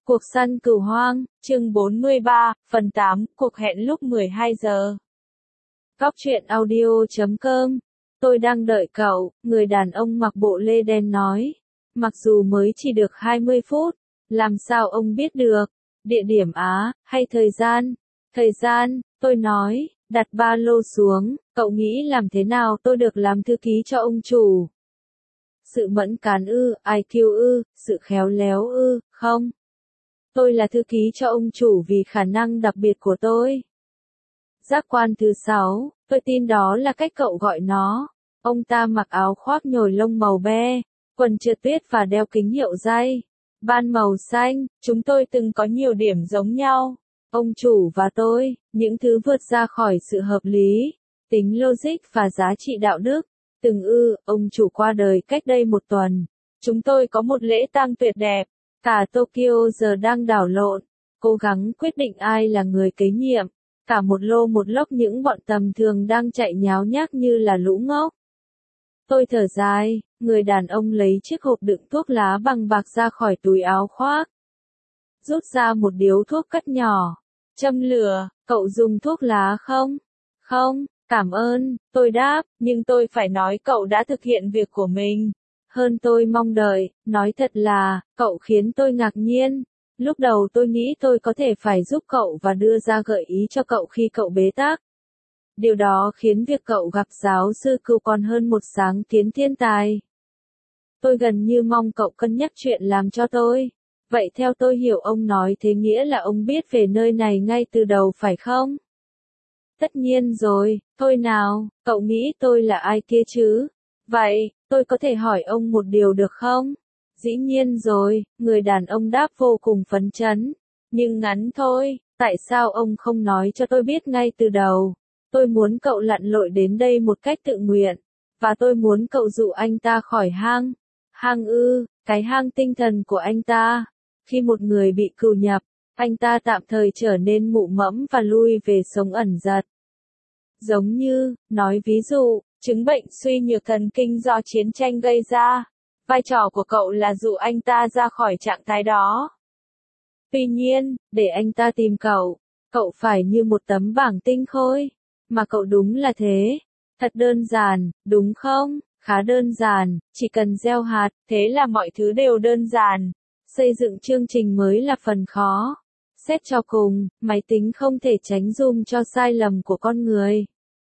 Cuộc săn cừu hoang, chương 43, phần 8, cuộc hẹn lúc 12 giờ. Góc truyện audio.com. Tôi đang đợi cậu, người đàn ông mặc bộ lê đen nói. Mặc dù mới chỉ được 20 phút, làm sao ông biết được? Địa điểm Á, hay thời gian? Thời gian, tôi nói, đặt ba lô xuống, cậu nghĩ làm thế nào tôi được làm thư ký cho ông chủ? Sự mẫn cán ư, IQ ư, sự khéo léo ư, không? Tôi là thư ký cho ông chủ vì khả năng đặc biệt của tôi. Giác quan thứ 6, tôi tin đó là cách cậu gọi nó. Ông ta mặc áo khoác nhồi lông màu be, quần trượt tuyết và đeo kính hiệu dây. Ban màu xanh, chúng tôi từng có nhiều điểm giống nhau. Ông chủ và tôi, những thứ vượt ra khỏi sự hợp lý, tính logic và giá trị đạo đức. Ông chủ qua đời cách đây một tuần. Chúng tôi có một lễ tang tuyệt đẹp. Cả Tokyo giờ đang đảo lộn, cố gắng quyết định ai là người kế nhiệm. Cả một lô một lốc những bọn tầm thường đang chạy nháo nhác như là lũ ngốc. Tôi thở dài, người đàn ông lấy chiếc hộp đựng thuốc lá bằng bạc ra khỏi túi áo khoác. Rút ra một điếu thuốc cắt nhỏ. Châm lửa, cậu dùng thuốc lá không? Không, cảm ơn, tôi đáp, nhưng tôi phải nói cậu đã thực hiện việc của mình. Hơn tôi mong đợi, nói thật là, cậu khiến tôi ngạc nhiên. Lúc đầu tôi nghĩ tôi có thể phải giúp cậu và đưa ra gợi ý cho cậu khi cậu bế tắc. Điều đó khiến việc cậu gặp giáo sư Cừu còn hơn một sáng kiến thiên tài. Tôi gần như mong cậu cân nhắc chuyện làm cho tôi. Vậy theo tôi hiểu ông nói thế nghĩa là ông biết về nơi này ngay từ đầu phải không? Tất nhiên rồi, thôi nào, cậu nghĩ tôi là ai kia chứ? Vậy, tôi có thể hỏi ông một điều được không? Dĩ nhiên rồi, người đàn ông đáp vô cùng phấn chấn. Nhưng ngắn thôi, tại sao ông không nói cho tôi biết ngay từ đầu? Tôi muốn cậu lặn lội đến đây một cách tự nguyện. Và tôi muốn cậu dụ anh ta khỏi hang. Hang ư, cái hang tinh thần của anh ta. Khi một người bị cừu nhập, anh ta tạm thời trở nên mụ mẫm và lui về sống ẩn dật. Giống như, nói ví dụ, chứng bệnh suy nhược thần kinh do chiến tranh gây ra. Vai trò của cậu là dụ anh ta ra khỏi trạng thái đó. Tuy nhiên, để anh ta tìm cậu phải như một tấm bảng tinh khôi. Mà cậu đúng là thế. Thật đơn giản, đúng không? Khá đơn giản, chỉ cần gieo hạt, thế là mọi thứ đều đơn giản. Xây dựng chương trình mới là phần khó. Xét cho cùng, máy tính không thể tránh zoom cho sai lầm của con người.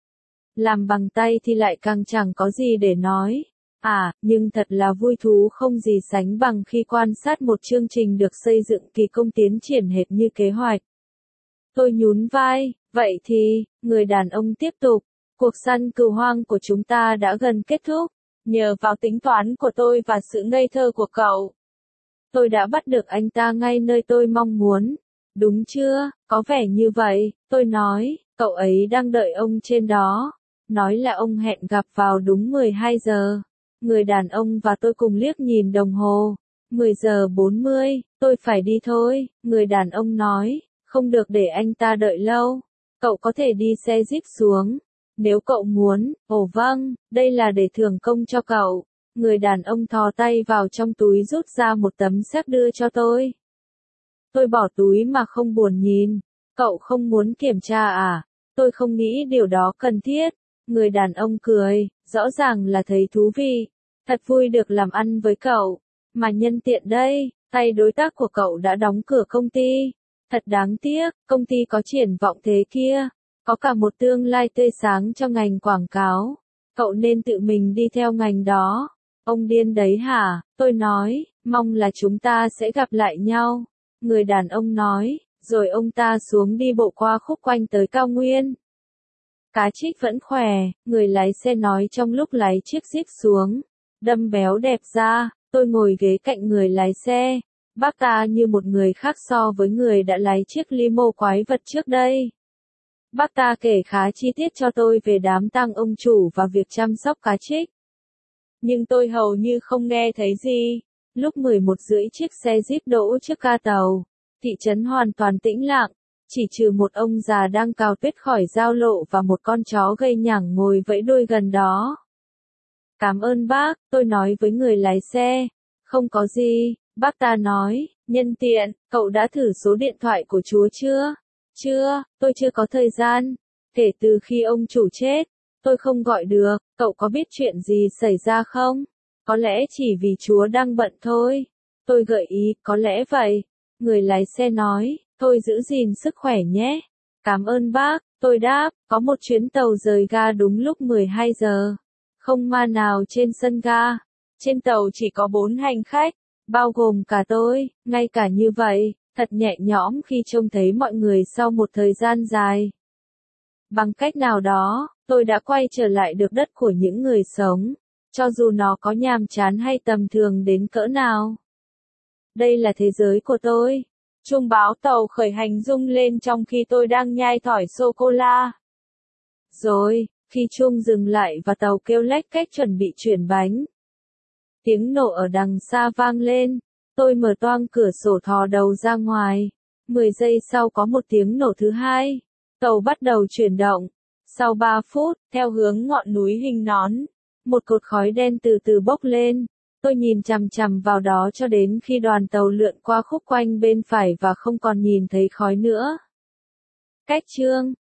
Làm bằng tay thì lại càng chẳng có gì để nói. Nhưng thật là vui thú không gì sánh bằng khi quan sát một chương trình được xây dựng kỳ công tiến triển hệt như kế hoạch. Tôi nhún vai, vậy thì, người đàn ông tiếp tục, cuộc săn cừu hoang của chúng ta đã gần kết thúc, nhờ vào tính toán của tôi và sự ngây thơ của cậu. Tôi đã bắt được anh ta ngay nơi tôi mong muốn. Đúng chưa, có vẻ như vậy, tôi nói, cậu ấy đang đợi ông trên đó. Nói là ông hẹn gặp vào đúng 12 giờ. Người đàn ông và tôi cùng liếc nhìn đồng hồ. 10 giờ 40, tôi phải đi thôi, người đàn ông nói, không được để anh ta đợi lâu. Cậu có thể đi xe jeep xuống. Nếu cậu muốn, vâng, đây là để thưởng công cho cậu. Người đàn ông thò tay vào trong túi rút ra một tấm séc đưa cho tôi. Tôi bỏ túi mà không buồn nhìn. Cậu không muốn kiểm tra à? Tôi không nghĩ điều đó cần thiết. Người đàn ông cười, rõ ràng là thấy thú vị. Thật vui được làm ăn với cậu. Mà nhân tiện đây, tay đối tác của cậu đã đóng cửa công ty. Thật đáng tiếc, công ty có triển vọng thế kia. Có cả một tương lai tươi sáng cho ngành quảng cáo. Cậu nên tự mình đi theo ngành đó. Ông điên đấy hả? Tôi nói, mong là chúng ta sẽ gặp lại nhau. Người đàn ông nói, rồi ông ta xuống đi bộ qua khúc quanh tới cao nguyên. Cá trích vẫn khỏe, người lái xe nói trong lúc lái chiếc jeep xuống. Đâm béo đẹp ra, tôi ngồi ghế cạnh người lái xe. Bác ta như một người khác so với người đã lái chiếc limo quái vật trước đây. Bác ta kể khá chi tiết cho tôi về đám tang ông chủ và việc chăm sóc cá trích. Nhưng tôi hầu như không nghe thấy gì. Lúc 11 rưỡi chiếc xe jeep đỗ trước ga tàu. Thị trấn hoàn toàn tĩnh lặng. Chỉ trừ một ông già đang cào tuyết khỏi giao lộ và một con chó gây nhảng ngồi vẫy đuôi gần đó. Cảm ơn bác, tôi nói với người lái xe. Không có gì, Bác ta nói, nhân tiện, cậu đã thử số điện thoại của chúa chưa? Chưa, tôi chưa có thời gian. Kể từ khi ông chủ chết, tôi không gọi được, cậu có biết chuyện gì xảy ra không? Có lẽ chỉ vì chúa đang bận thôi. Tôi gợi ý, có lẽ vậy. Người lái xe nói, thôi giữ gìn sức khỏe nhé. Cảm ơn bác, tôi đáp, có một chuyến tàu rời ga đúng lúc 12 giờ. Không ma nào trên sân ga. Trên tàu chỉ có 4 hành khách, bao gồm cả tôi, ngay cả như vậy, thật nhẹ nhõm khi trông thấy mọi người sau một thời gian dài. Bằng cách nào đó, tôi đã quay trở lại được đất của những người sống, cho dù nó có nhàm chán hay tầm thường đến cỡ nào. Đây là thế giới của tôi. Chuông báo tàu khởi hành rung lên trong khi tôi đang nhai thỏi sô-cô-la. Rồi, khi chuông dừng lại và tàu kêu lách cách chuẩn bị chuyển bánh, tiếng nổ ở đằng xa vang lên. Tôi mở toang cửa sổ thò đầu ra ngoài. 10 giây sau có một tiếng nổ thứ hai. Tàu bắt đầu chuyển động. Sau 3 phút, theo hướng ngọn núi hình nón, một cột khói đen từ từ bốc lên. Tôi nhìn chằm chằm vào đó cho đến khi đoàn tàu lượn qua khúc quanh bên phải và không còn nhìn thấy khói nữa. Cách chương